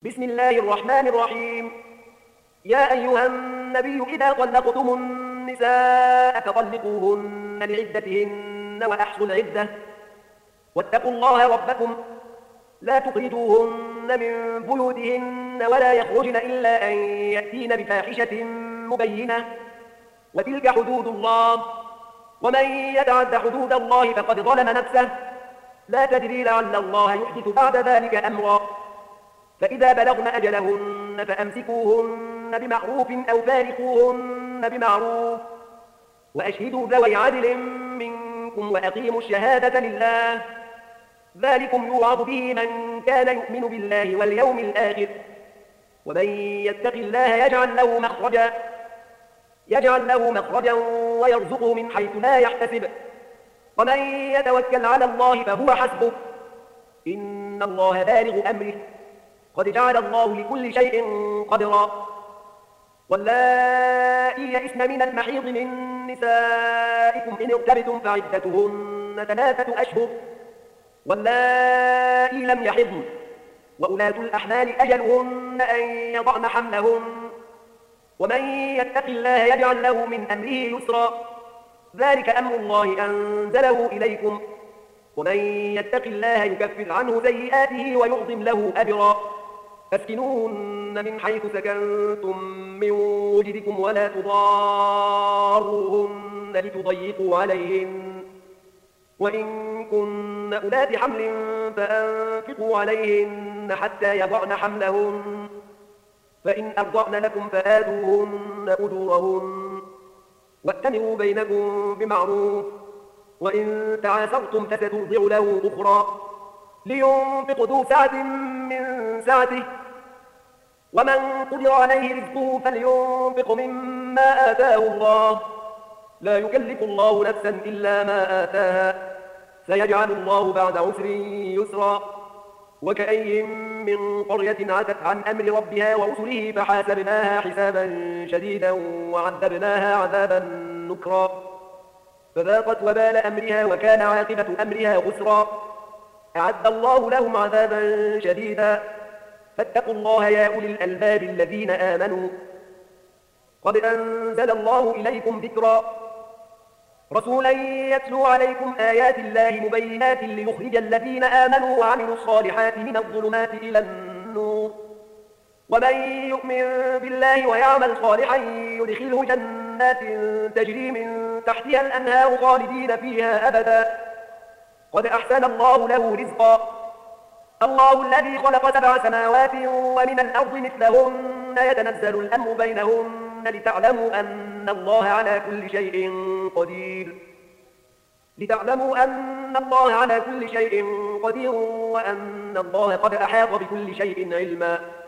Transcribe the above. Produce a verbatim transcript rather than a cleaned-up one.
بسم الله الرحمن الرحيم. يا أيها النبي إذا طلقتم النساء فطلقوهن لعدتهن وأحصوا العدة واتقوا الله ربكم لا تخرجوهن من بيوتهن ولا يخرجن إلا أن يأتين بفاحشة مبينة وتلك حدود الله ومن يتعد حدود الله فقد ظلم نفسه لا تدري لعل الله يحدث بعد ذلك أمرا. فإذا بلغن أجلهن فأمسكوهن بمعروف أو فارقوهن بمعروف وأشهدوا ذوي عدل منكم وأقيموا الشهادة لله ذلكم يوعظ به من كان يؤمن بالله واليوم الآخر ومن يتق الله يجعل له مخرجا يجعل له مخرجا ويرزقه من حيث لا يحتسب ومن يتوكل على الله فهو حسبه إن الله بالغ أمره قد جعل الله لكل شيء قدرا. واللائي يئسن من المحيض من نسائكم إن ارتبتم فعدتهن ثلاثة أشهر واللائي لم يحضن وأولاة الأحمال أجلهن أن يضعن حملهن ومن يتق الله يجعل له من أمره يسرا ذلك أمر الله أنزله إليكم ومن يتق الله يكفر عنه سيئاته ويعظم له أجرا. فاسكنوهن من حيث سكنتم من وجدكم ولا تضاروهن لتضيقوا عليهن وإن كن أولات حمل فأنفقوا عليهن حتى يضعن حملهن فإن أرضعن لكم فآتوهن أجورهن وأتمروا بينكم بمعروف وإن تعاسرتم فسترضع له أخرى لينفق ذو سعة من سعته ومن قدر عليه رزقه فلينفق مما آتاه الله لا يكلف الله نفسا إلا ما آتاها سيجعل الله بعد عسر يسرا. وكأي من قرية عتت عن أمر ربها ورسله فحاسبناها حسابا شديدا وعذبناها عذابا نكرا فذاقت وبال أمرها وكان عاقبة أمرها خسرا. أعد الله لهم عذابا شديدا فاتقوا الله يا أولي الألباب الذين آمنوا قد أنزل الله إليكم ذكرا رسولا يتلو عليكم آيات الله مبينات ليخرج الذين آمنوا وعملوا الصالحات من الظلمات إلى النور ومن يؤمن بالله ويعمل صالحا يدخله جنات تجري من تحتها الأنهار خالدين فيها أبدا قد أحسن الله له رزقا. الله الذي خلق سبع سماوات ومن الأرض مثلهن يتنزل الأمر بينهن لتعلموا أن الله على كل شيء قدير لتعلموا أن الله على كل شيء قدير وأن الله قد أحاط بكل شيء علما.